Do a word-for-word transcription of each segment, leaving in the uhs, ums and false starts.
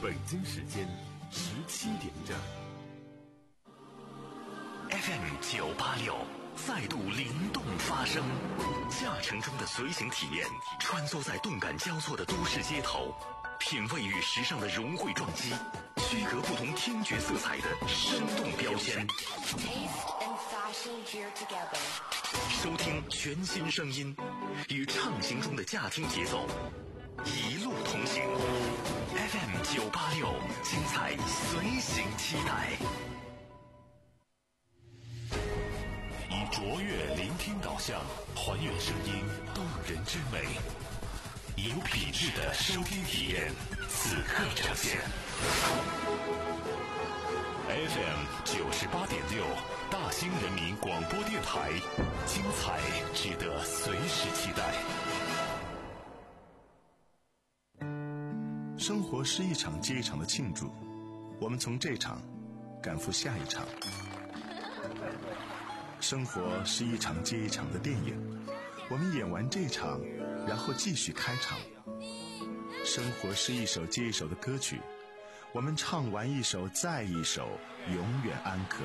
北京时间十七点整。 F M 九八六再度灵动发声，驾乘中的随行体验，穿梭在动感交错的都市街头，品味与时尚的融汇撞击，区隔不同听觉色彩的生动标签。收听全新声音，与畅行中的驾听节奏，一路同行。F M 九八六，精彩随行期待。以卓越聆听导向，还原声音动人之美，有品质的收听体验，此刻呈现。F M 九十八点六，大兴人民广播电台，精彩值得随时期待。 生活是一场接一场的庆祝，我们从这场赶赴下一场。生活是一场接一场的电影，我们演完这场，然后继续开场。生活是一首接一首的歌曲，我们唱完一首再一首，永远安可。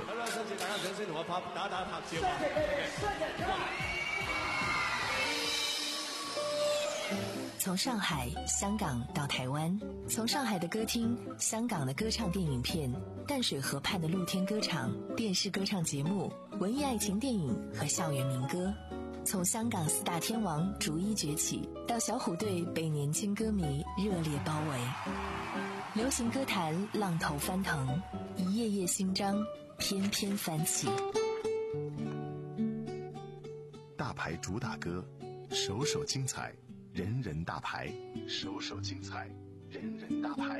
从上海、香港到台湾，从上海的歌厅、香港的歌唱电影片、淡水河畔的露天歌场、电视歌唱节目、文艺爱情电影和校园民歌，从香港四大天王逐一崛起，到小虎队被年轻歌迷热烈包围。流行歌坛浪头翻腾，一页页新章翩翩翻起。 大牌主打歌，首首精彩，人人大牌，首首精彩，人人大牌。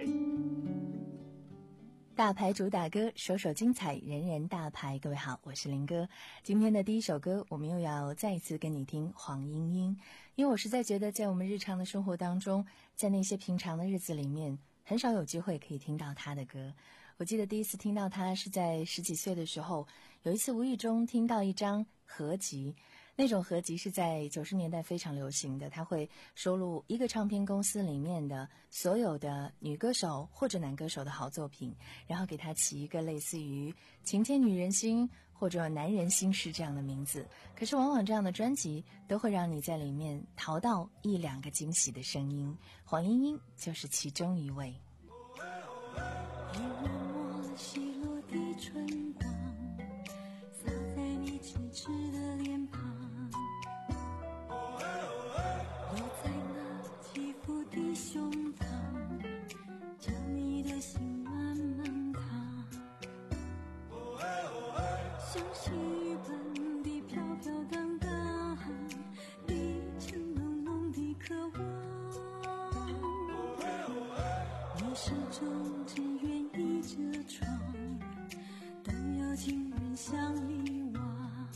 大牌主打歌，首首精彩，人人大牌。各位好，我是林哥。今天的第一首歌，我们又要再一次跟你听黄莺莺，因为我实在觉得在我们日常的生活当中，在那些平常的日子里面，很少有机会可以听到她的歌。我记得第一次听到她是在十几岁的时候，有一次无意中听到一张合集，那种合集是在九十年代非常流行的，它会收录一个唱片公司里面的所有的女歌手或者男歌手的好作品，然后给它起一个类似于晴天女人心或者男人心事这样的名字。可是往往这样的专辑都会让你在里面淘到一两个惊喜的声音，黄莺莺就是其中一位。 春光洒在你痴痴的脸庞，落在那起伏的胸膛，将你的心慢慢烫，像细雨般的飘飘荡荡，历经浓浓的渴望，你始终只愿意遮窗，情人向里望，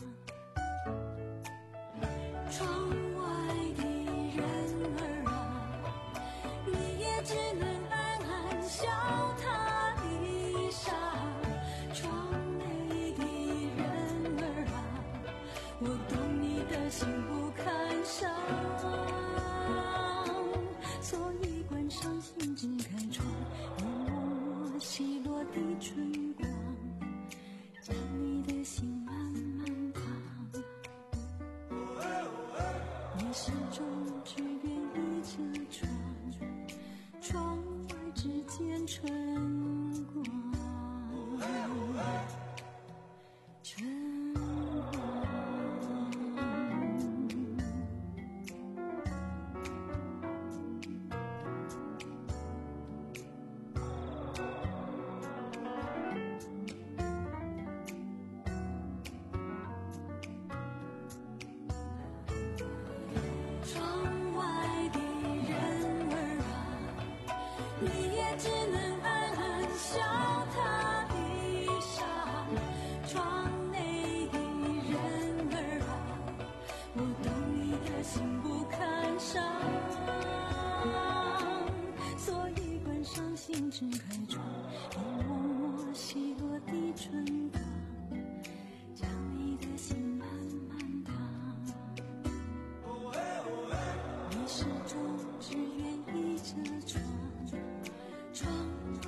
窗外的人儿啊，你也只能暗暗笑他一傻，窗内的人儿啊，我懂你的心不堪伤，所以关上心只开窗，一抹抹稀落的春光，将你的心慢慢烫，你始终只愿意遮窗，窗外只见春光，春光。始终只愿意遮窗，窗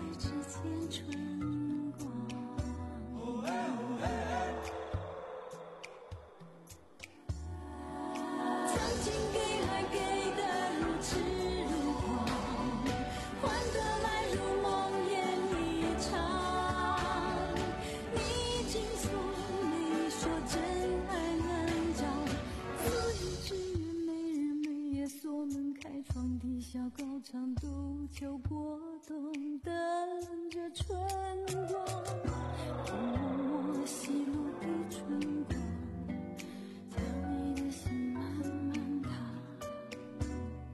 动，等着春光，默默吸入的春光，将你的心慢慢烫。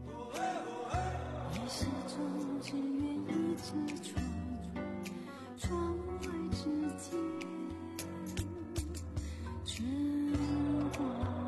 你始终只愿一直窗，窗外之间春光。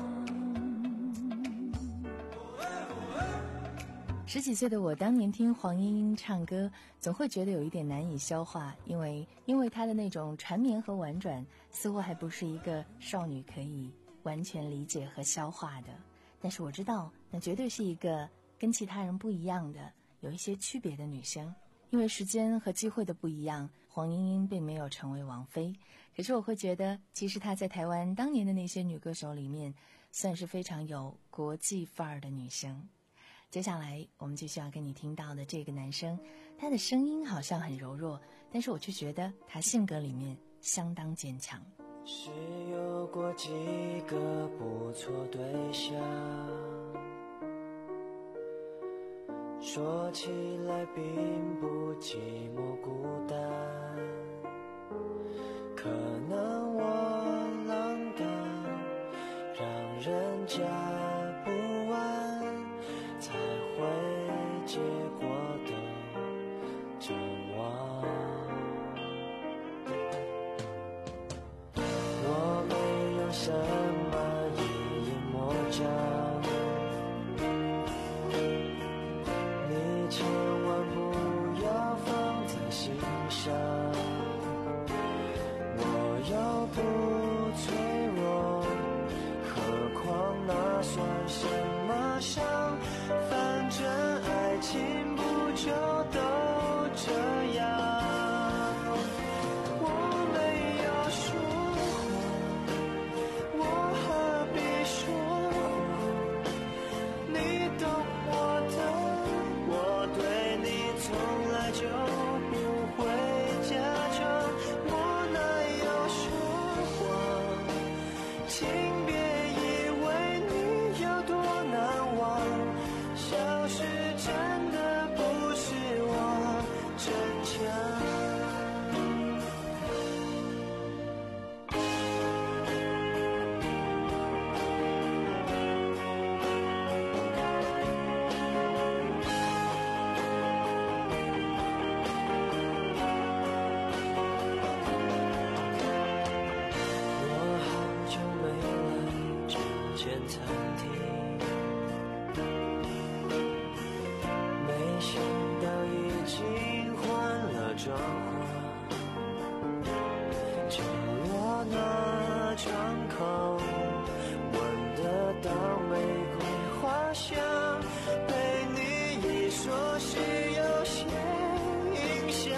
十几岁的我当年听黄莺莺唱歌，总会觉得有一点难以消化，因为因为她的那种缠绵和婉转，似乎还不是一个少女可以完全理解和消化的。但是我知道，那绝对是一个跟其他人不一样的，有一些区别的女生。因为时间和机会的不一样，黄莺莺并没有成为王菲。可是我会觉得，其实她在台湾当年的那些女歌手里面，算是非常有国际范儿的女生。接下来我们就需要跟你听到的这个男生，他的声音好像很柔弱，但是我却觉得他性格里面相当坚强。 是有过几个不错对象，说起来并不寂寞孤单，可能我浪荡，让人家不安，才会结果的绝望。我没有什么一言魔障，你千万不要放在心上，我又不脆弱，何况那算什么伤？反正爱情不就都这样。我没有说谎，我何必说谎？你懂我的，我对你从来就不会假装。我哪有说谎？请别以为你有多难忘，消失真的不是我逞强。我好久没来这间餐厅，没想到已经换了装潢，角落那窗口闻得到玫瑰花香，被你一说是有些影响。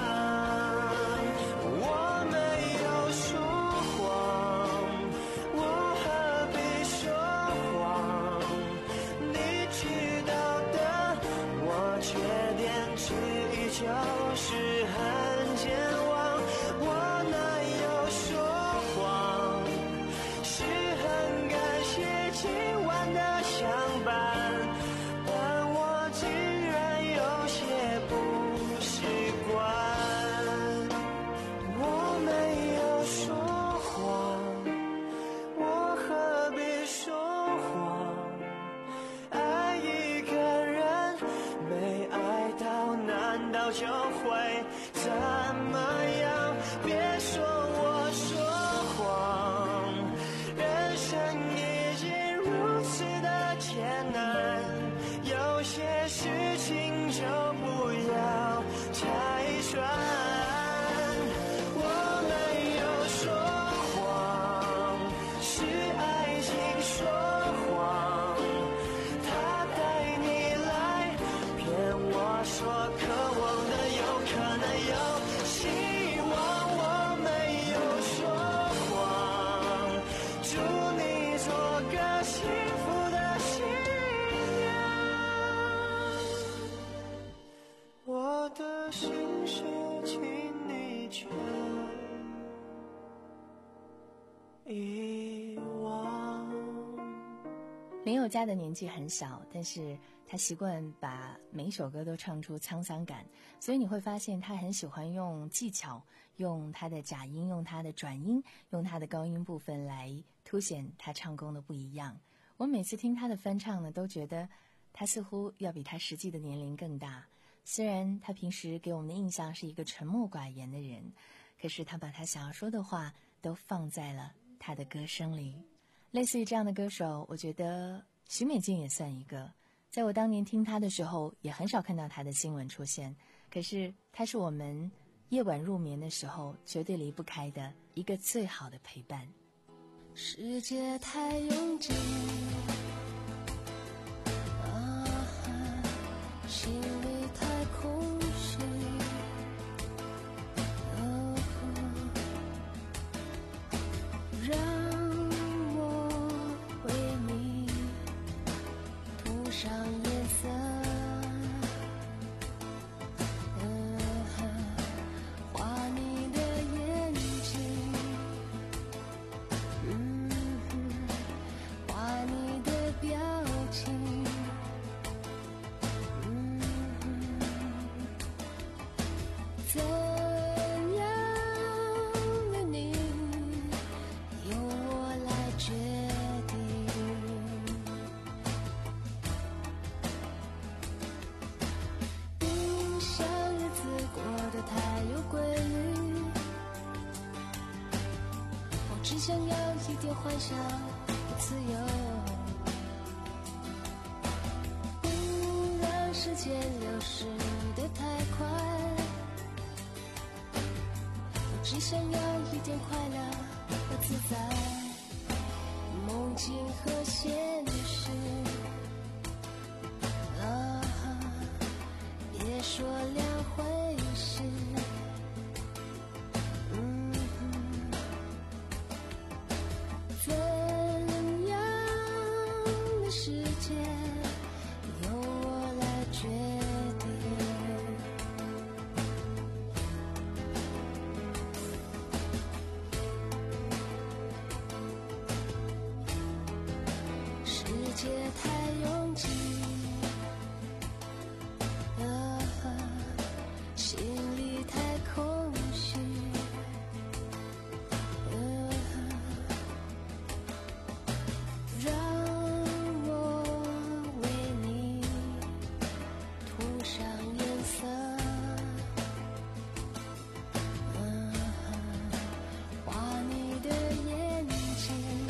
我没有说谎，我何必说谎？你知道的，我缺点之一就是很健忘。我哪有说谎？是很感谢今晚的相伴，但我竟然有些不习惯。我没有说谎，我何必说谎？爱一个人没爱到，难道就会怎么样？别说我说谎，人生已经如此的艰难，有些事情就不要拆穿。我没有说谎，是爱情说谎，他带你来骗我说渴望的有可能有希望。我没有说谎，祝你做个幸福的新娘。我的心事请你全遗忘。 林宥嘉的年纪很小，但是他他习惯把每一首歌都唱出沧桑感，所以你会发现他很喜欢用技巧，用他的假音，用他的转音，用他的高音部分来凸显他唱功的不一样。我每次听他的翻唱呢，都觉得他似乎要比他实际的年龄更大。虽然他平时给我们的印象是一个沉默寡言的人，可是他把他想要说的话都放在了他的歌声里。类似于这样的歌手，我觉得许美静也算一个。在我当年听他的时候，也很少看到他的新闻出现，可是他是我们夜晚入眠的时候绝对离不开的一个最好的陪伴。 世界太拥挤，啊，心里太空虚，哦，让我为你涂上颜色，嗯，画你的眼睛，嗯，画你的表情，嗯，怎样的你由我来决定。不想日子过得太有规律，我只想要一点幻想和自由，不让时间流逝得太快，我只想要一点快乐和自在，梦境和现实，啊，别说两回事，嗯，怎样的世界由我来决定。世界太拥挤，啊，心里太空虚，嗯，让我为你涂上颜色，嗯，画你的眼睛，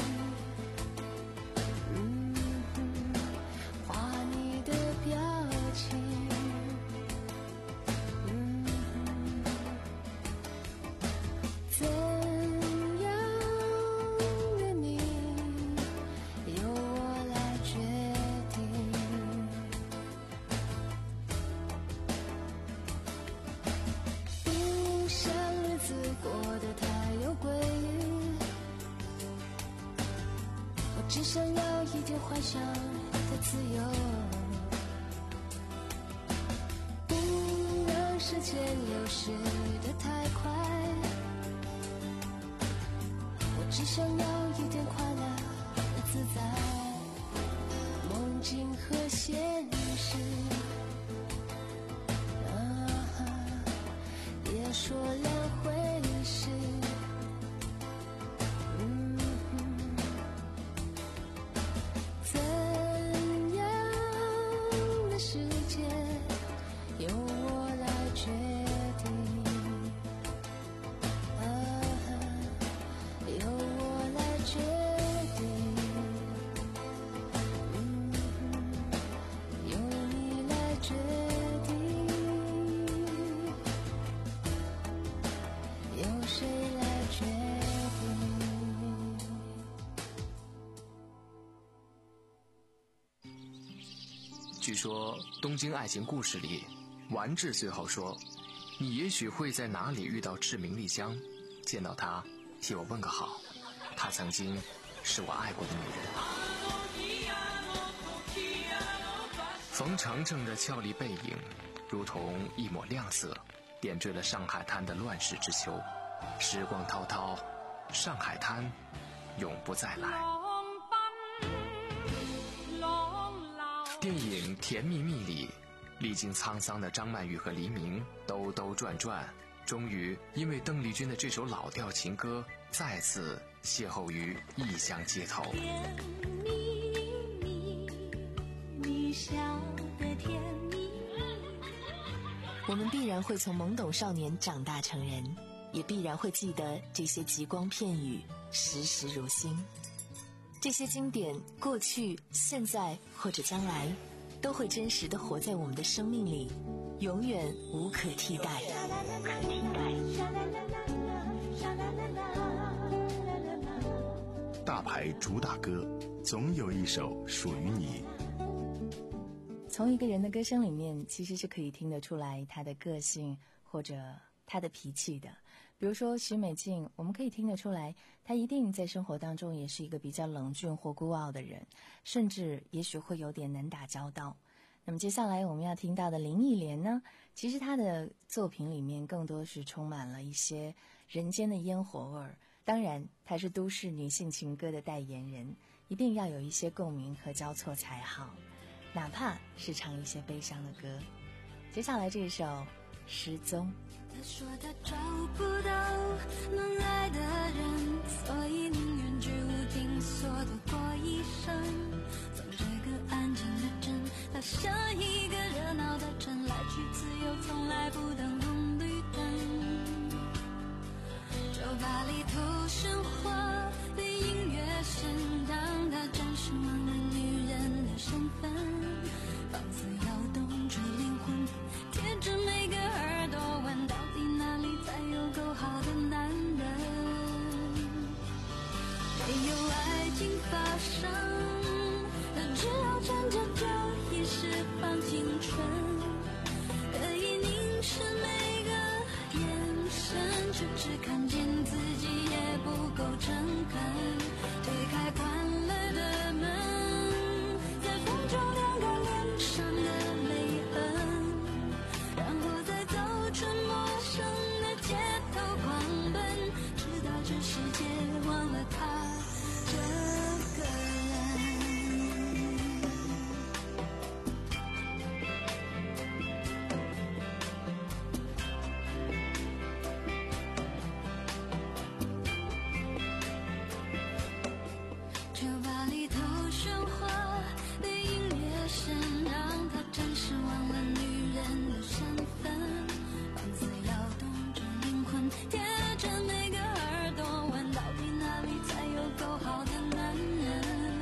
嗯，画你的表情，嗯，怎样的你由我来决定。不想日子过得太有规律，我只想要一点幻想的自由，不让时间流逝得太快，我只想要一点快乐和自在，梦境和现实，啊，别说两回事，嗯，怎样的世界由我来决定，啊，由我来决定，嗯，由你来决定，由谁来决定。 据说《东京爱情故事》里，丸治最后说：“你也许会在哪里遇到志明丽香，见到她，替我问个好。她曾经是我爱过的女人。”冯程程的俏丽背影，如同一抹亮色，点缀了上海滩的乱世之秋。时光滔滔，上海滩永不再来。 电影《甜蜜蜜》里，历经沧桑的张曼玉和黎明兜兜转转，终于因为邓丽君的这首老调情歌，再次邂逅于异乡街头。 甜蜜蜜，你笑得甜蜜蜜。 我们必然会从懵懂少年长大成人，也必然会记得这些极光片语，时时如新。这些经典，过去、现在或者将来，都会真实地活在我们的生命里，永远无可替代。无可替代。 大牌主打歌，总有一首属于你。 从一个人的歌声里面，其实是可以听得出来他的个性或者他的脾气的。比如说许美静，我们可以听得出来，她一定在生活当中也是一个比较冷峻或孤傲的人，甚至也许会有点难打交道。那么接下来我们要听到的林忆莲呢，其实她的作品里面更多是充满了一些人间的烟火味儿。当然她是都市女性情歌的代言人，一定要有一些共鸣和交错才好，哪怕是唱一些悲伤的歌。接下来这首《失踪》。 他说他找不到能爱的人，所以宁愿居无定所的过一生。从这个安静的镇到下一个热闹的城，来去自由，从来不等红绿灯。酒吧里头喧哗的音乐声，让他暂时忘了女人的身份。房子摇动着灵魂，贴着每个耳朵问，到底哪里才有够好的男人？没有爱情发生，那只好趁着酒意释放青春，可以凝视每个眼神，却只看见自己也不够诚恳。推开关了的门，在风中晾干脸上的泪痕，然后再走出陌生的街头狂奔，直到这世界忘了他这个人。酒吧里头喧哗的音乐声，让他暂时忘了女人的身份。房子摇动着灵魂，贴着每个耳朵问，到底哪里才有够好的男人？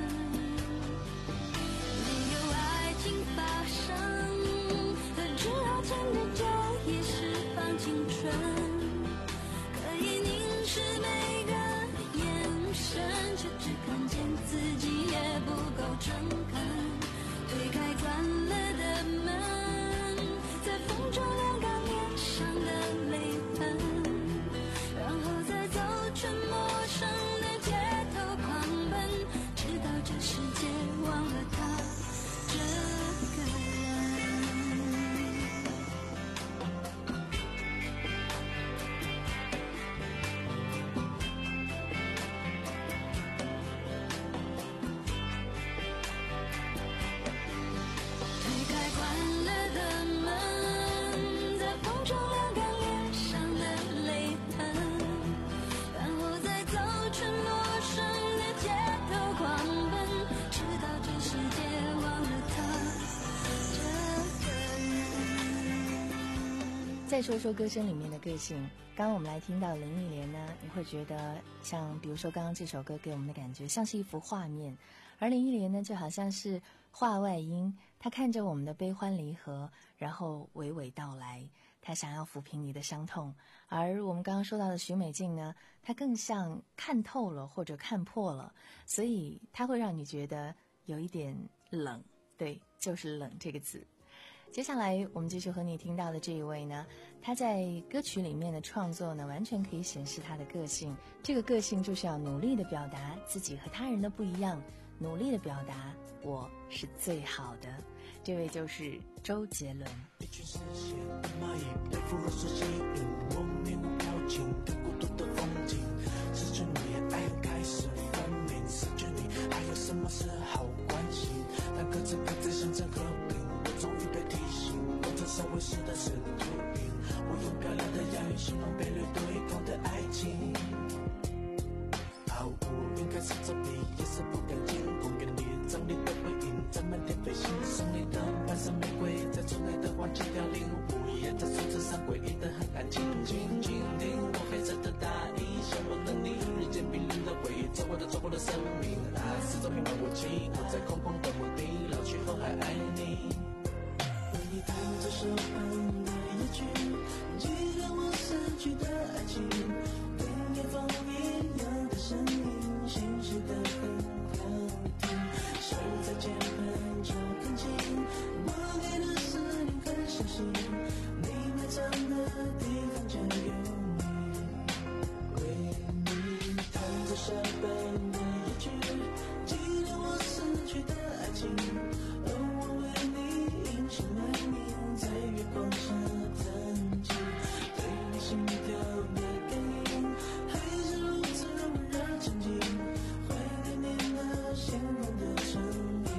没有爱情发生，他只好趁着酒意释放青春，可以凝视每个眼神，却只看见自己也不够诚恳。推开关了的门，在风中晾干脸上的泪痕，然后再走出陌生的街头狂奔，直到这世界忘了他这个人。推开关了的门，在风中晾干脸上的泪痕，然后再走出陌生的街头狂奔，直到这世界忘了他这个人。 再说说歌声里面的个性，刚刚我们来听到林忆莲呢，你会觉得像比如说刚刚这首歌给我们的感觉像是一幅画面，而林忆莲呢就好像是画外音，她看着我们的悲欢离合，然后娓娓道来，她想要抚平你的伤痛。而我们刚刚说到的许美静呢，她更像看透了或者看破了，所以她会让你觉得有一点冷，对，就是冷这个字。接下来我们继续和你听到的这一位呢，他在歌曲里面的创作呢，完全可以显示他的个性。这个个性就是要努力的表达自己和他人的不一样，努力的表达我是最好的。这位就是周杰伦。 一群视线的蚂蚁被腐肉所吸引，我面无表情的孤独的风景，失去你爱开始分明，失去你还有什么是好关心？当各自各自向着形容被掠夺一空的爱情。毫无应该是作弊，也是不甘心。公园里张力的回应，沾满天飞行。送你的半生玫瑰，在出来的黄金凋零。午夜在树枝上诡异的很安静。静静听我黑色的大衣，像我的你，日渐冰冷的回忆，走过的走过的生命。啊，四周平凡无奇，我在空旷的墓地，老去后还爱你。为你弹着手旁的夜曲，记得我逝去的爱情。跟夜风一样的声音，心事的很好听。手在键盘就很轻，我给的思念很小心。你埋葬的地方就有你。为你弹着沙板的夜曲，记得我逝去的爱情。哦，我为你隐姓埋名，在月光下弹琴。对你心跳的感应，还是如此温热沉静。怀念你那鲜红的唇印。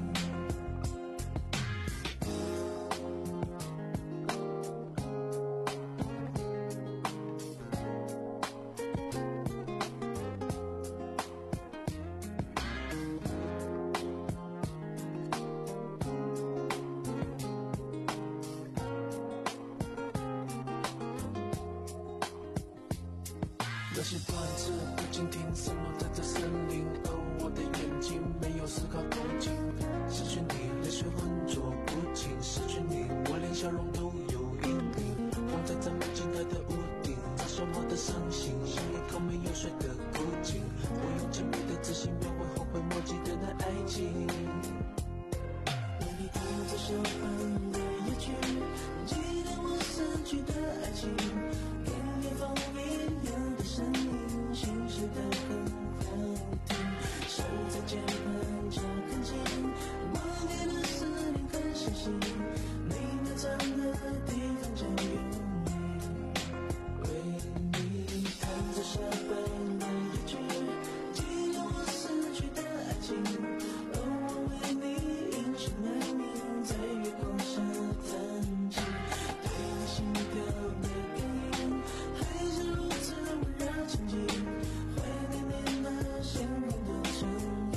那些段子不经听，散落在这森林。而我的眼睛没有丝毫动静。失去你，泪水浑浊不清。失去你，我连笑容都有阴影。风在这门尽头的屋顶，砸伤我的伤心，像一口没有水的枯井。我用紧密的自信描绘后悔莫及的那爱情。为你弹着手旁的夜曲，记得我逝去的爱情。跟夜风一样的声音，心事的很好听。手在键盘就很轻，我给的思念很小心。你埋葬的地方就有你。为你弹着沙板的夜曲，记得我逝去的爱情。哦，我为你隐姓埋名，在月光下弹琴。对你心跳的感应，还是如此温热沉静。怀念你那鲜红的唇印。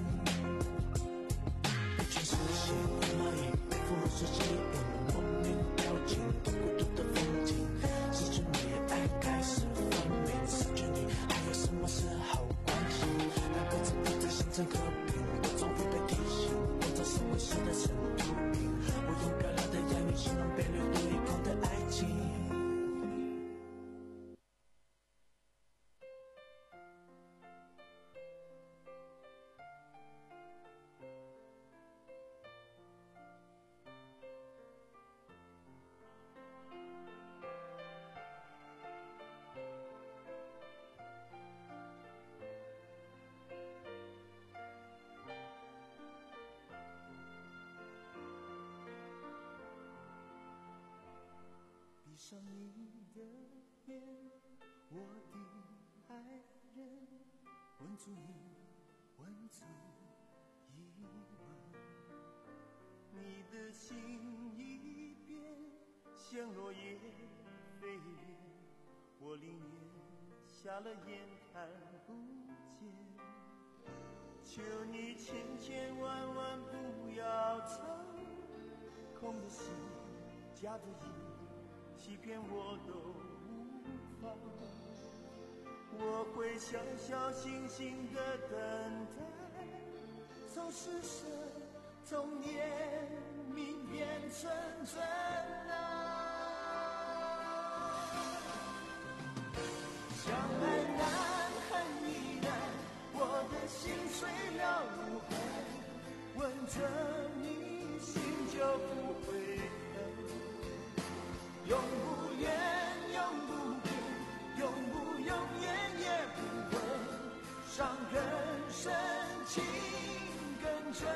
被全世界的蚂蚁被腐蚀吸引，莫名掉进孤独的风景。失去你，爱开始分明。失去你，还有什么是好关心？那个字不在心中刻平，我总会被提醒。我这是会死的尘土病。我用漂亮的言语形容被掠夺一空的爱情。闭上你的眼，我的爱人，吻住你，吻住一吻。你的心一变，像落叶飞远，我宁愿瞎了眼看不见。求你千千万万不要走，空的心假的意，欺骗我都无妨。我会小小心心的等待，从是神，从念明变成真啊。相爱难，恨亦难，我的心碎了无痕，吻着你心就不会疼。永不远，永不近，永不永远也不问，伤更深，情更真。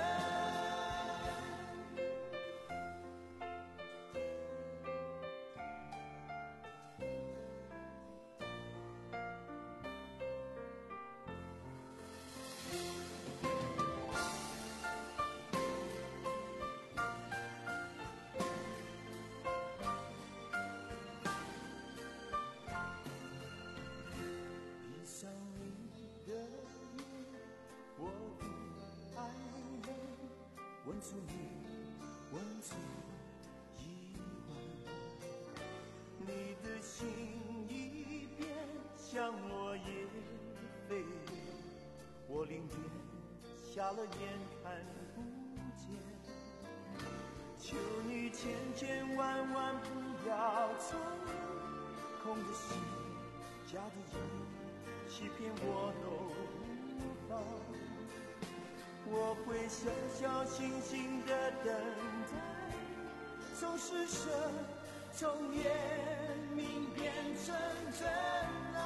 出你，问出疑问。你的心一变，像落叶飞，我宁愿瞎了眼看不见。求你千千万万不要走，空着心，假的人欺骗我都无妨。我会小小心心的等待，从施舍，从怜悯变成真爱。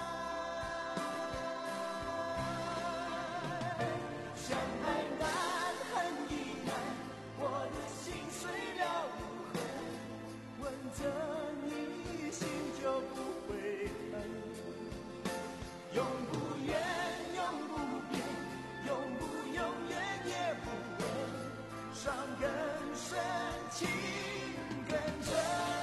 相爱难，恨亦难，我的心碎了如何？吻着你，心就不会疼。永不远，永不变，永不永远也不问，伤更深，情更真。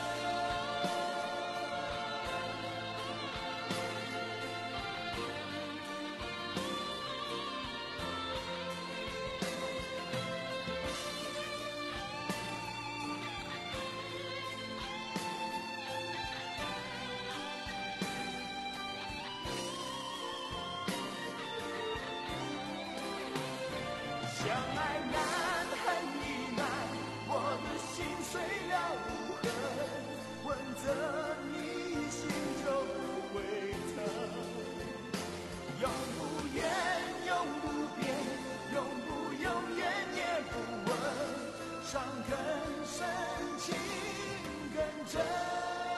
相爱难，恨亦难，我的心碎了无痕，吻着你，心就不会疼。永不远，永不变，永不永远也不问，伤更深，情更真。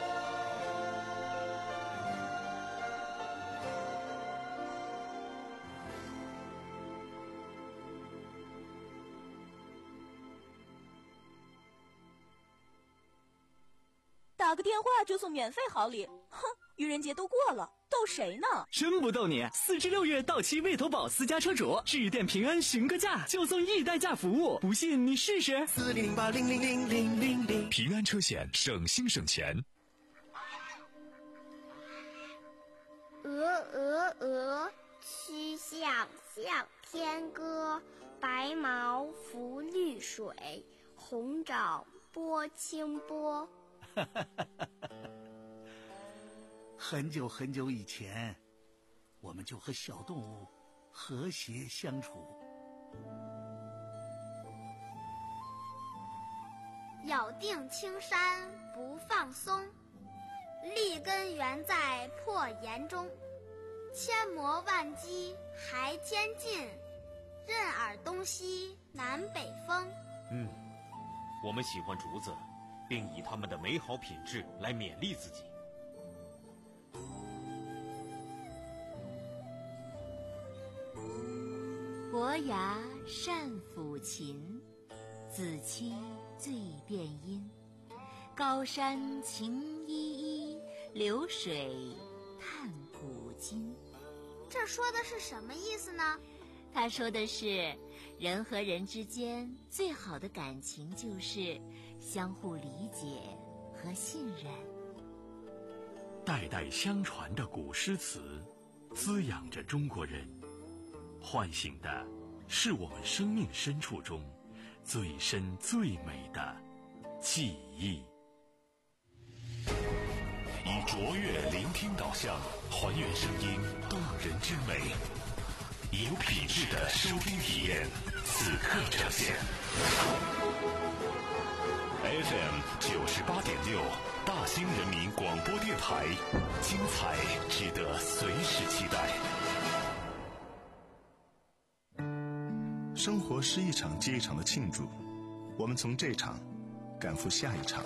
打个电话就送免费好礼，哼！愚人节都过了，逗谁呢？ 真不逗你！四至六月到期未投保私家车主，致电平安询个价，就送易代驾服务，不信你试试。 四零零八零零零零零零， 平安车险，省心省钱。 鹅鹅鹅，曲项向天歌。白毛浮绿水，红爪拨清波。 很久很久以前，我们就和小动物和谐相处。 咬定青山不放松，立根原在破岩中。千磨万击还坚劲，任尔东西南北风。 嗯，我们喜欢竹子，并以它们的美好品质来勉励自己。 伯牙善抚琴，子期醉辨音。高山晴依依，流水叹古今。 这说的是什么意思呢？ 他说的是，人和人之间最好的感情就是相互理解和信任。 代代相传的古诗词，滋养着中国人，唤醒的是我们生命深处中最深最美的记忆。以卓越聆听导向，还原声音动人之美，以有品质的收听体验，此刻呈现。F M 九十八点六，大兴人民广播电台，精彩值得随时期待。 生活是一场接一场的庆祝，我们从这场赶赴下一场。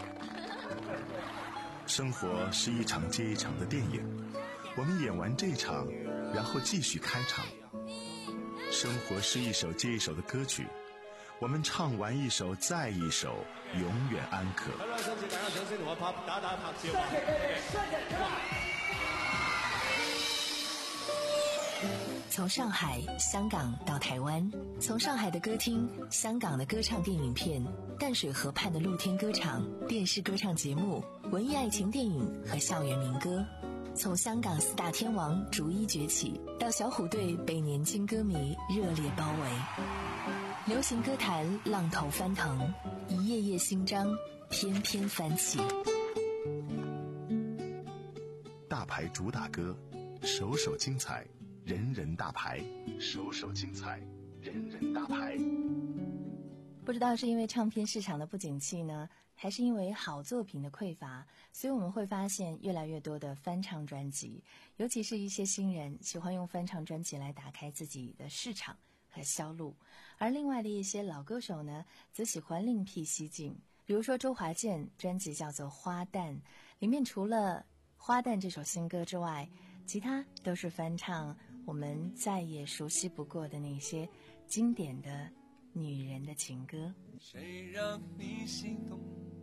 生活是一场接一场的电影，我们演完这场，然后继续开场。生活是一首接一首的歌曲，我们唱完一首再一首，永远安可。 从上海、香港到台湾，从上海的歌厅、香港的歌唱电影片、淡水河畔的露天歌场、电视歌唱节目、文艺爱情电影和校园民歌，从香港四大天王逐一崛起，到小虎队被年轻歌迷热烈包围。 流行歌坛浪头翻腾，一页页新章翩翩翻起。 大牌主打歌，首首精彩，人人大牌，首首精彩，人人大牌。 不知道是因为唱片市场的不景气呢，还是因为好作品的匮乏，所以我们会发现越来越多的翻唱专辑，尤其是一些新人喜欢用翻唱专辑来打开自己的市场和销路，而另外的一些老歌手呢，则喜欢另辟蹊径。比如说周华健专辑叫做《花旦》，里面除了《花旦》这首新歌之外，其他都是翻唱我们再也熟悉不过的那些经典的女人的情歌。 谁让你心动？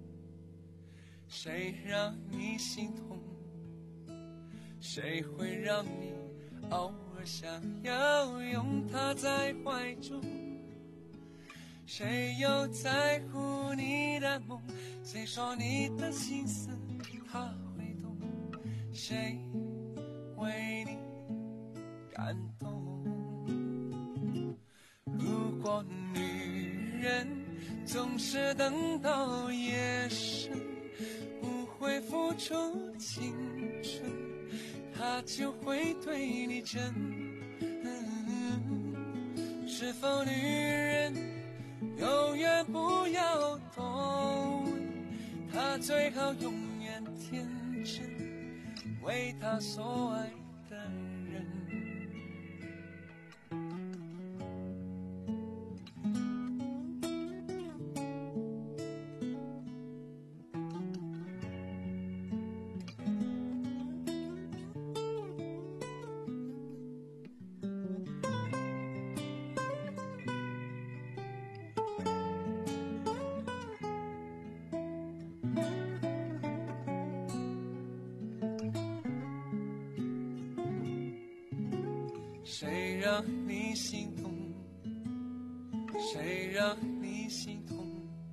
谁让你心痛？谁会让你偶尔想要拥他在怀中？谁又在乎你的梦？谁说你的心思他会懂？谁为你感动？如果女人总是等到夜深，不会付出青春，她就会对你真。嗯，是否女人永远不要多问，她最好永远天真，为她所爱的人。谁让你心动？谁让你心痛？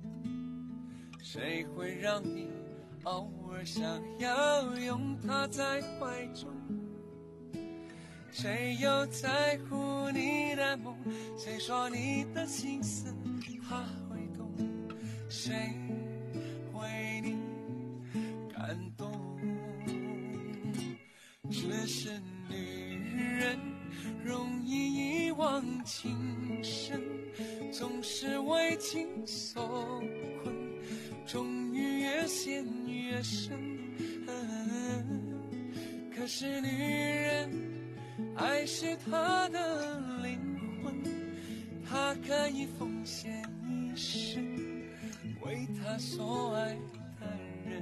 谁会让你偶尔想要拥他在怀中？谁又在乎你的梦？谁说你的心思他会懂？谁为你感动？只是女人容易遗忘情深，总是为情所困，终于越陷越深。嗯，可是女人爱是她的灵魂，她可以奉献一生，为她所爱的人。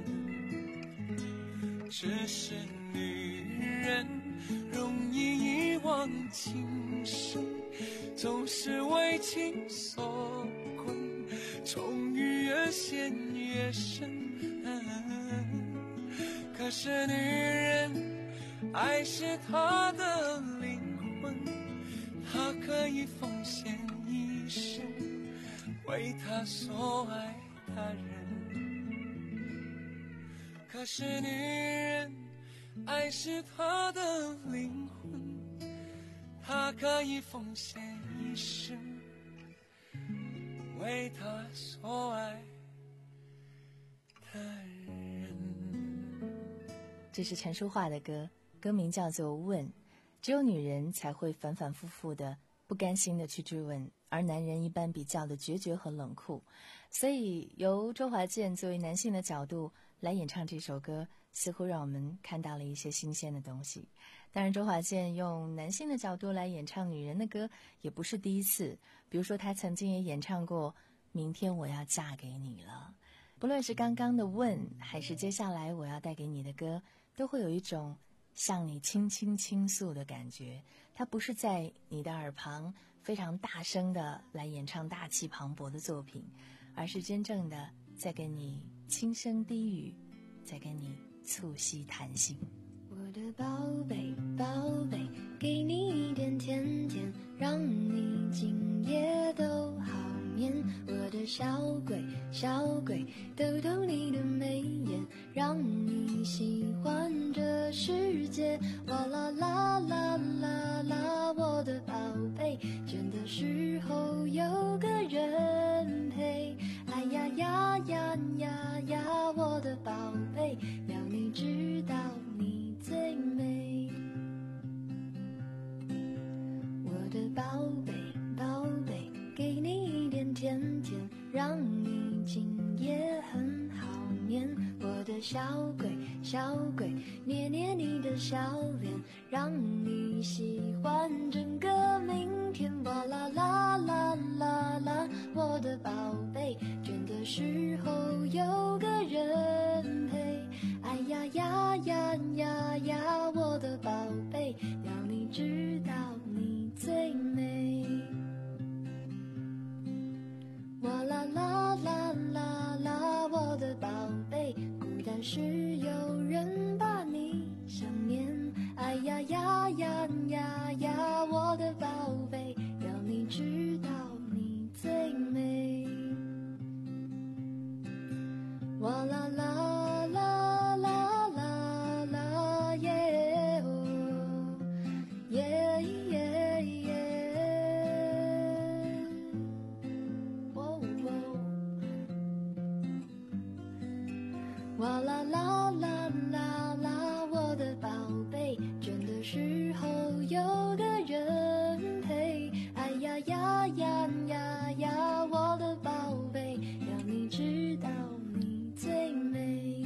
只是女人容易遗忘情深，总是为情所困，终于越陷越深。嗯，可是女人爱是她的灵魂，她可以奉献一生，为她所爱的人。可是女人爱是她的灵魂，她可以奉献一生，为她所爱的人。 这是陈淑桦的歌，歌名叫做《问》。只有女人才会反反复复的不甘心的去追问，而男人一般比较的决绝和冷酷。所以由周华健作为男性的角度来演唱这首歌，似乎让我们看到了一些新鲜的东西。当然周华健用男性的角度来演唱女人的歌也不是第一次，比如说他曾经也演唱过《明天我要嫁给你了》。不论是刚刚的《问》还是接下来我要带给你的歌，都会有一种向你轻轻倾诉的感觉。他不是在你的耳旁非常大声的来演唱大气磅礴的作品，而是真正的在跟你轻声低语，在跟你促膝谈心。 我的宝贝宝贝，给你一点甜甜，让你今夜都好眠。我的小鬼小鬼，逗逗你的眉眼，让你喜欢这世界。哇啦啦啦啦啦，我的宝贝，倦的时候有个小鬼，小鬼，捏捏你的小脸，让你喜欢整个明天。哇啦啦啦啦啦，我的宝贝，倦的时候有个人陪。哎呀呀呀呀呀，我的宝贝，要你知道你最美。哇啦啦啦啦啦，我的宝贝，孤单时有人把你想念。哎呀呀呀呀呀，我的宝贝，要你知道你最美。哇啦啦啦啦啦啦耶哦耶耶耶，哦哦，哇啦啦啦啦啦，我的宝贝，倦的时候有个人陪。哎呀呀呀呀呀，我的宝贝，要你知道你最美，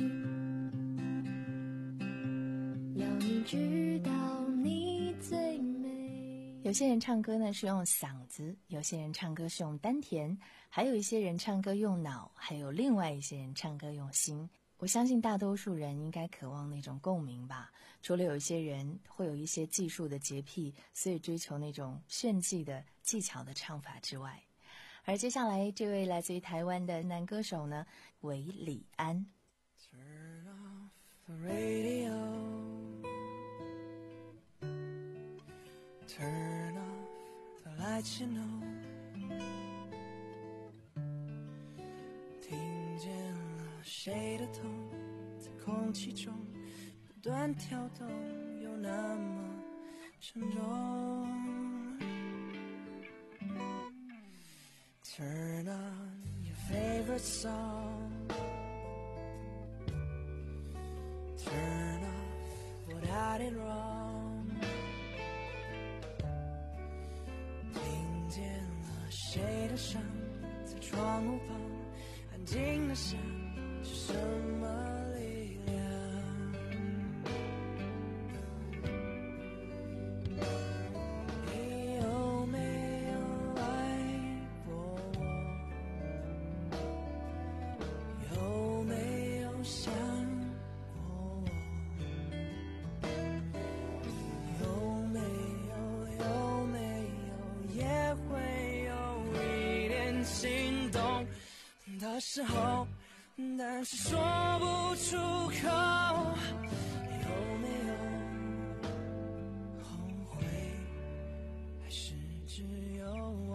要你知道你最美。 有些人唱歌呢是用嗓子，有些人唱歌是用丹田，还有一些人唱歌用脑，还有另外一些人唱歌用心。我相信大多数人应该渴望那种共鸣吧，除了有一些人会有一些技术的洁癖，所以追求那种炫技的技巧的唱法之外。而接下来这位来自于台湾的男歌手呢，韦礼安。 Turn off the radio, turn off the lights, you know, 听见了谁的痛在空气中不断跳动，又那么沉重。Turn on your favorite song, turn off what I did wrong. 听见了谁的伤在窗户旁，安静的想是什么力量。你有没有爱过我？有没有想过我？有没有有没有也会有一点心动的时候，但是说不出口。有没有后悔，还是只有我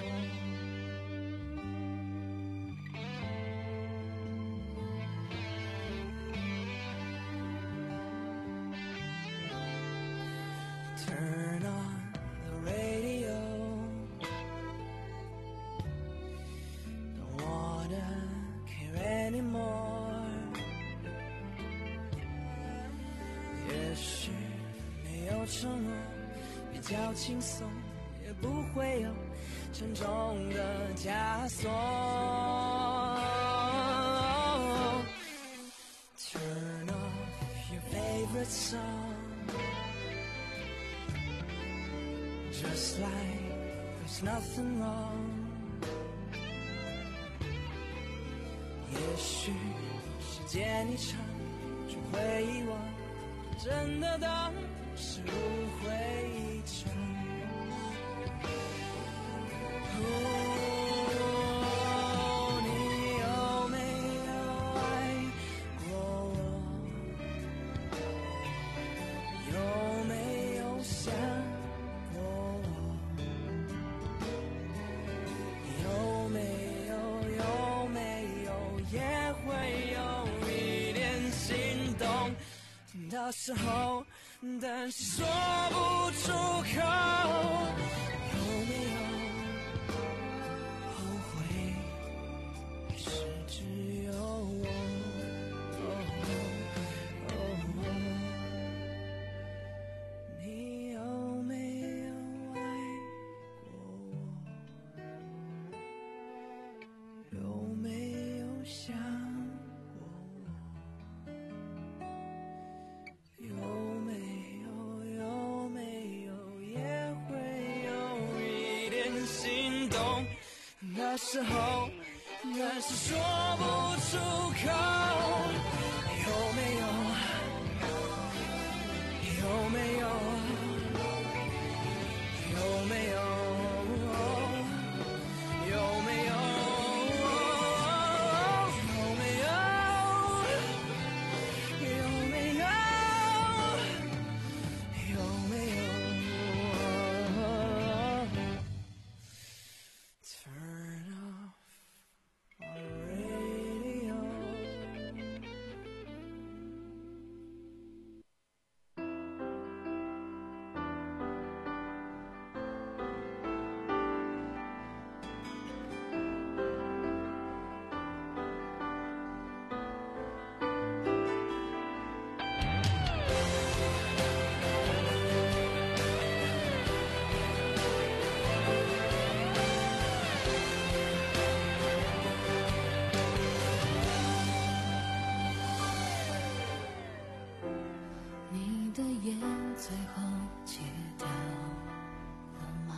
？Turn on the radio, don't wanna care anymore. 也许没有承诺比较轻松，也不会有沉重的枷锁。Turn off your favorite song, just like there's nothing wrong. 也许时间一长就会遗忘，真的当是误会一场。哦，你有没有爱过我？有没有想过我？有没有有没有也会有一点心动的时候，但是说不出口。有没有后悔，还是只有我？哦哦，你有没有爱过我？有没有想过我？ 但是说不出口。有没有？有没有？有没有？有没有？有没有？有没有？有没有？ Turn off our radio. 你的烟最后戒掉了吗？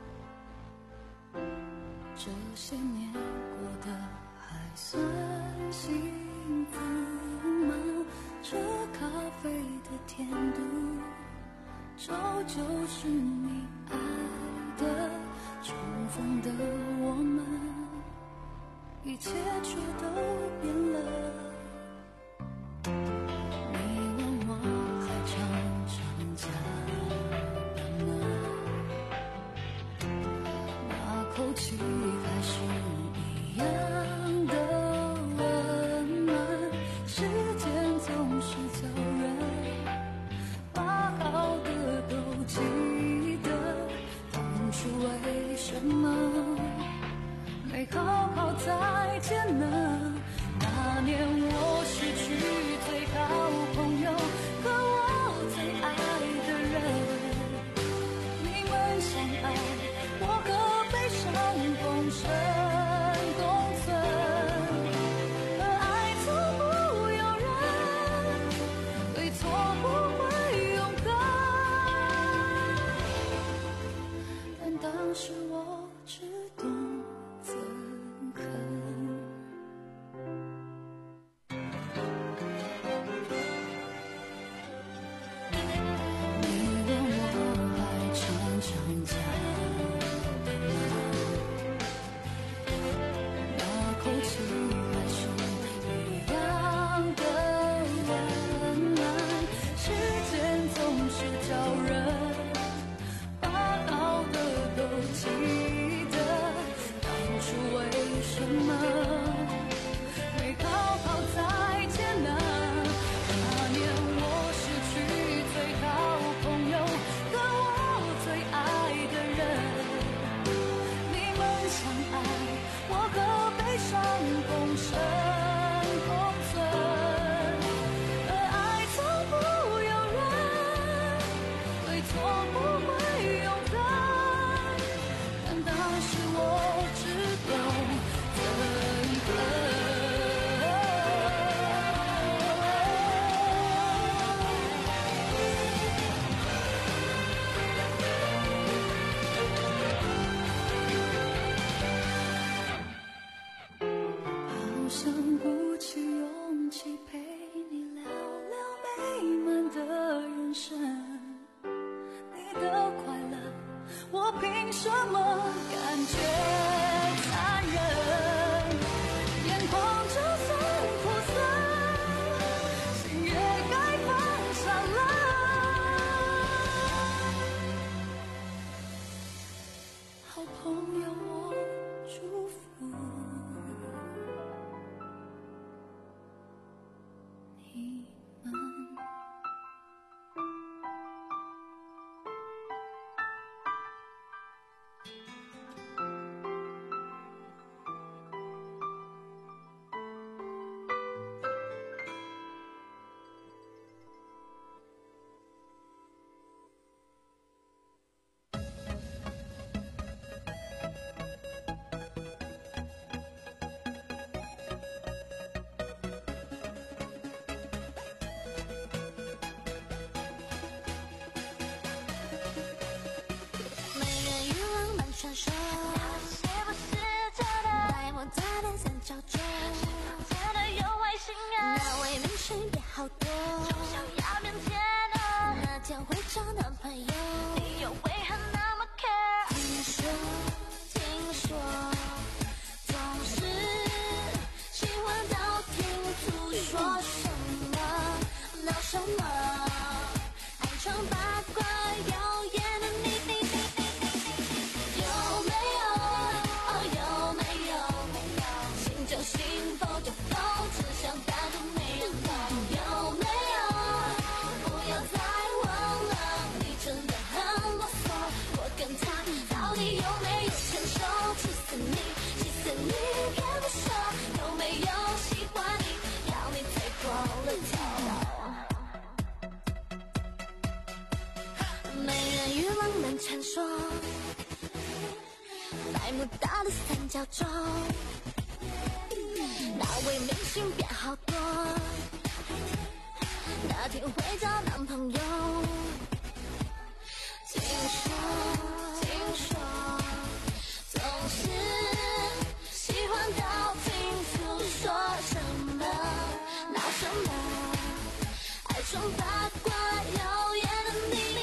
这些年过得还算幸福吗？这咖啡的甜度，终究是你爱的，重逢的我们，一切却都变了。 口气还是一样的温暖，时间总是叫人把好的都记得，当初为什么没好好再见呢？那年我失去最好朋友和我最爱的人，你们相爱，我可。 共生共存，而爱从不由人，对错不会勇敢。但当时我只懂憎恨。你问我还常常讲。 口气还是一样的温暖，时间总是叫人把好的都记得，当初为什么没好好再见呢？那年我失去最好朋友和我最爱的人，你们相爱，我可。 悲伤共生共存，而爱从不由人，对错不会勇敢。但当时我只懂憎恨。 想鼓起勇气陪你聊聊美满的人生，你的快乐我凭什么感觉残忍？眼眶就算苦涩，心也该放下了。好朋友，我祝福。 传说，百慕大的三角洲，那位明星变好多，那天会找男朋友。听说，听说，总是喜欢道听途说什么，闹什么，爱装八卦谣言的你。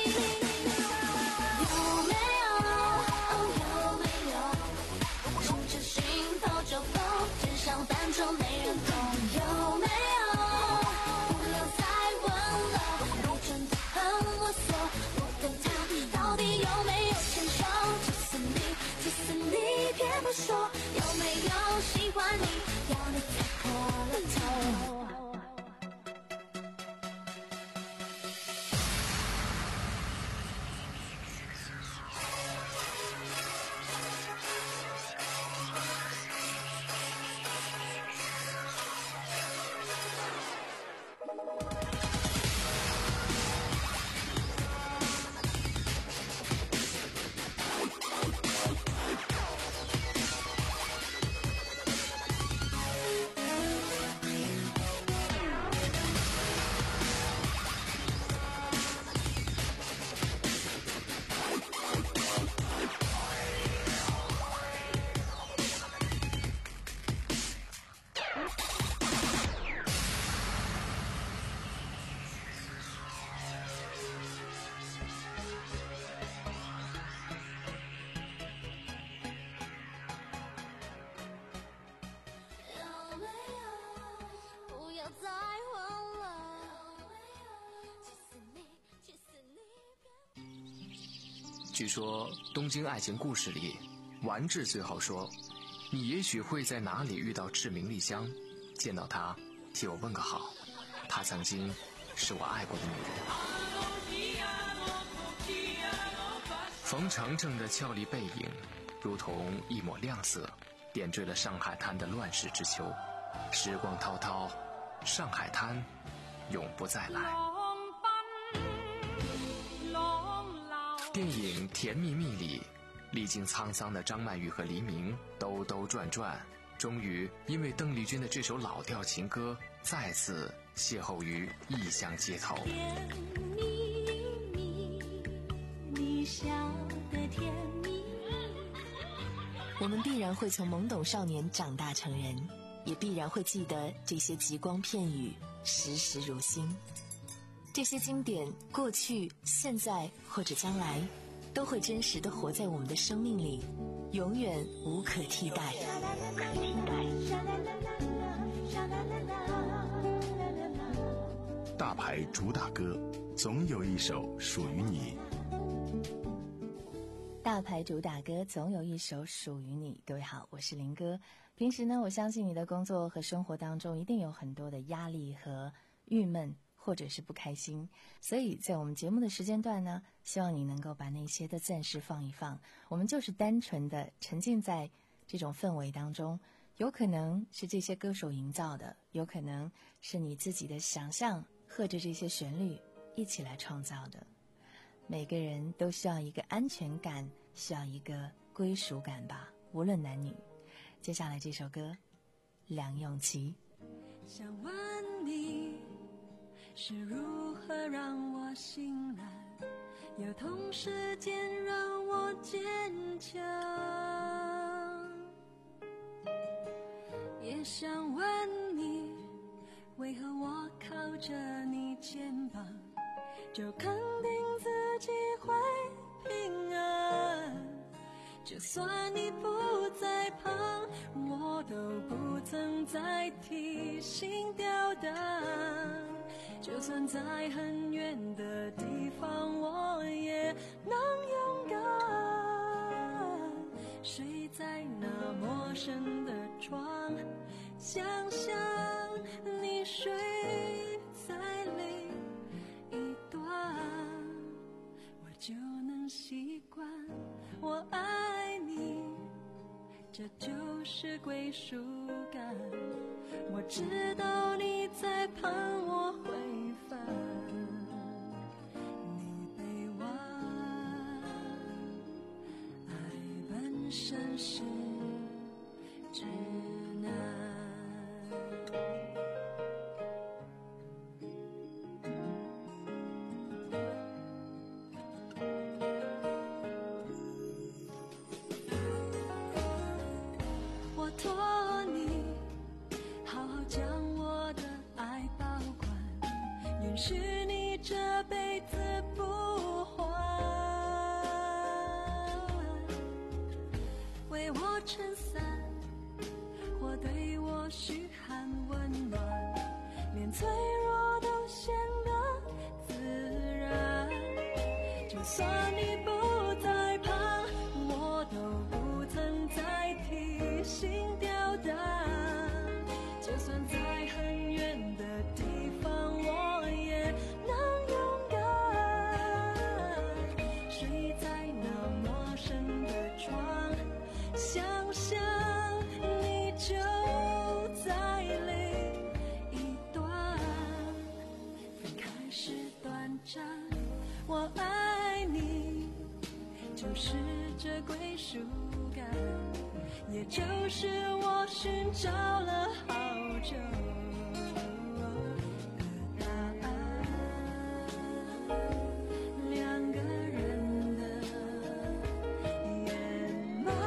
单就没人懂，有没有？不要再问了，你真的很啰嗦。我跟他到底有没有牵手？只是你，只是你偏不说，有没有喜欢你？要你猜破了头。 据说《东京爱情故事》里，丸治最后说：“你也许会在哪里遇到志明丽香，见到她，替我问个好。她曾经是我爱过的女人。”冯程程的俏丽背影，如同一抹亮色，点缀了上海滩的乱世之秋。时光滔滔，上海滩永不再来。电影《甜蜜蜜》里，历经沧桑的张曼玉和黎明兜兜转转，终于因为邓丽君的这首老调情歌，再次邂逅于异乡街头。 甜蜜蜜，你笑得甜蜜。 我们必然会从懵懂少年长大成人，也必然会记得这些极光片语，时时如新。这些经典，过去、现在或者将来，都会真实地活在我们的生命里，永远无可替代。 大牌主打歌，总有一首属于你。 大牌主打歌，总有一首属于你。各位好，我是林哥。平时呢，我相信你的工作和生活当中一定有很多的压力和郁闷，或者是不开心，所以在我们节目的时间段呢，希望你能够把那些的暂时放一放，我们就是单纯的沉浸在这种氛围当中，有可能是这些歌手营造的，有可能是你自己的想象和着这些旋律一起来创造的。每个人都需要一个安全感，需要一个归属感吧，无论男女。接下来这首歌，梁咏琪。 想问你是如何让我醒来，又同时间让我坚强，也想问你为何我靠着你肩膀就肯定自己会平安，就算你不在旁，我都不曾再提心吊胆，就算在很远的地方我也能勇敢，睡在那陌生的床，想象你睡在另一端，我就能习惯我爱你，这就是归属感，我知道你在盼我回返，你被挖生是指南。我托你好好将我的爱保管，愿是你这辈子不还，为我撑伞或对我嘘寒问暖，连脆弱都显得自然。就算你不在旁，我都不曾再提心吊胆，就算在很远的地方我也能勇敢，睡在那陌生的床，想象你就在另一端。分开时短暂，我爱你就是这归属感，也就是我寻找了好久的答案。两个人的圆满，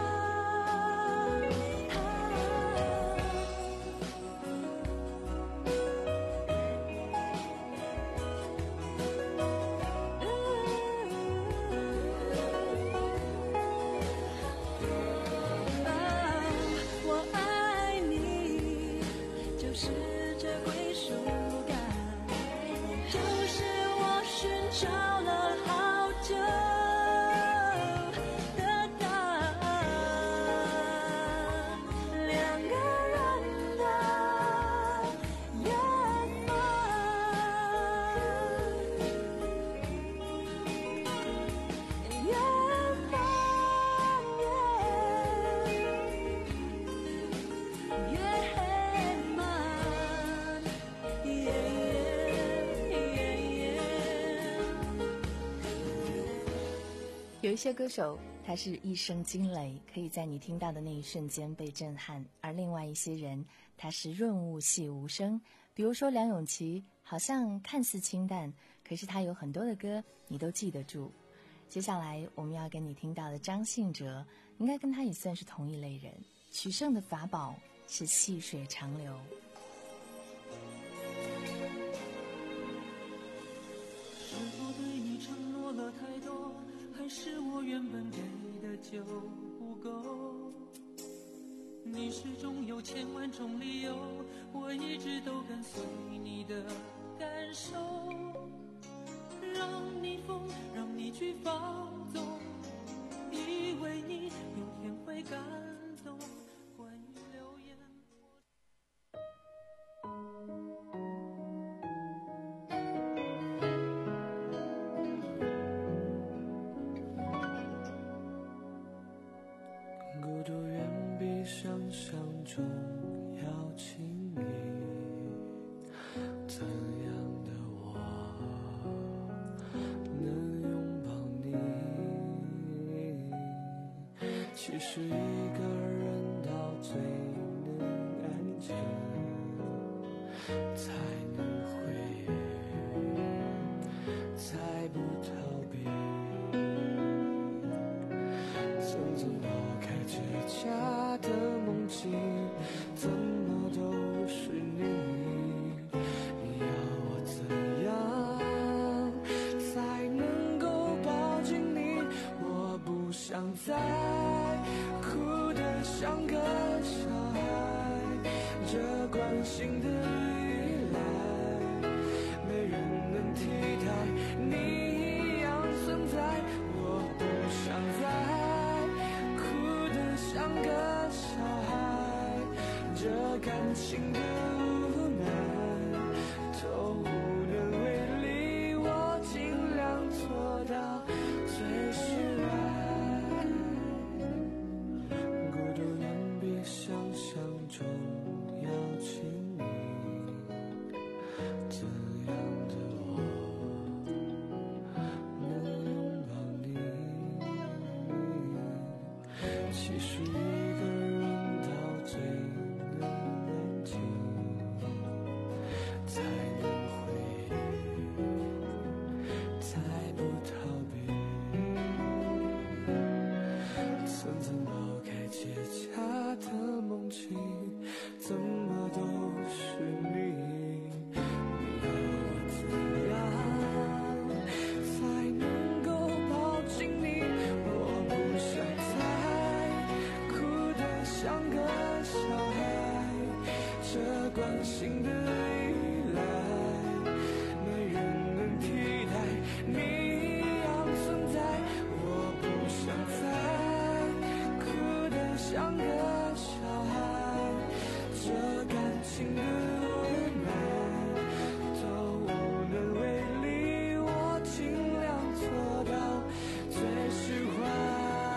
我爱你就是这归属感，也就是我寻找了好久的答案。两个人的圆满，圆满，圆满， 有一些歌手他是一声惊雷，可以在你听到的那一瞬间被震撼，而另外一些人他是润物细无声。比如说梁咏琪，好像看似清淡，可是他有很多的歌你都记得住。接下来我们要跟你听到的张信哲，应该跟他也算是同一类人。许胜的法宝是细水长流。 是否对你承诺了太多，还是我原本给的就不够？你始终有千万种理由，我一直都跟随你的感受，让你疯，让你去放纵，以为你有天会感动。关于流言孤独远比想象中要亲密，怎样的我能拥抱你？其实一个人到最能安静，才能回忆，才不逃避。层层剥开指甲的梦境，怎么都是你。你要我怎样才能够抱紧你？我不想再哭得像个小孩，这关心的依赖，没人能替代你一样存在。我不想再哭得像个小孩，这感情的无奈都无能为力，我尽量做到最释然。孤独远比想象中要亲密，怎样的我能拥抱你？其其实一个人到最能安静，才能回忆，才不逃避。层层剥开结痂的梦境，怎么都是你。你要我怎样才能够抱紧你？我不想再哭得像个小孩，这关心的依赖，没人能替代你一样存在。我不想再哭得像个小孩，这感情的无奈都无能为力，我尽量做到最释怀。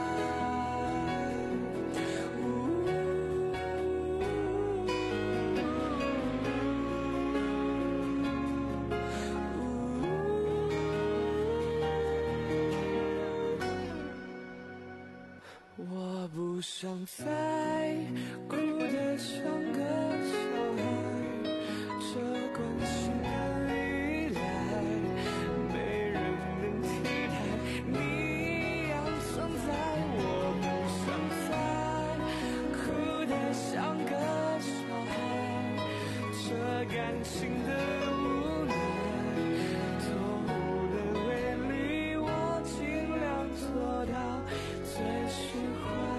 我不想再哭得像个小孩，这关心的依赖，没人能替代你一样存在。我不想再哭得像个小孩，这感情的无奈都无能为力，我尽量做到最释怀。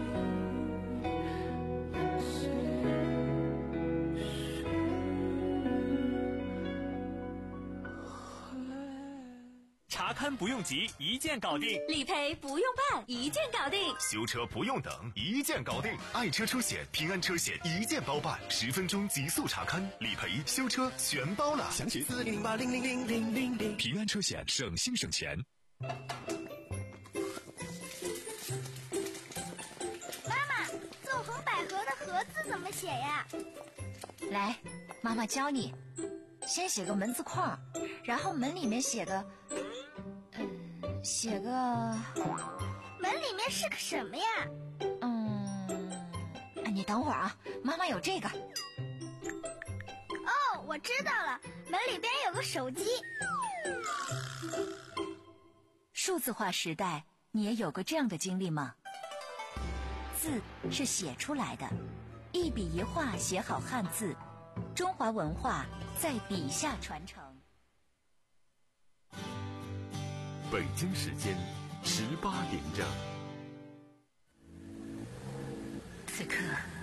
查勘不用急，一键搞定； 理赔不用办，一键搞定； 修车不用等，一键搞定。爱车车险、平安车险一键包办，十分钟极速查勘、理赔、修车全包了。详情四零八零零零零零零。平安车险，省心省钱。 妈妈，纵横捭阖的阖字怎么写呀？ 来，妈妈教你。先写个门字框，然后门里面写个，嗯，写个， 门里面是个什么呀？ 嗯，你等会儿啊，妈妈有这个。 哦，我知道了，门里边有个手机。 数字化时代，你也有过这样的经历吗？字是写出来的，一笔一画写好汉字，中华文化在笔下传承。 北京时间十八点整。 此刻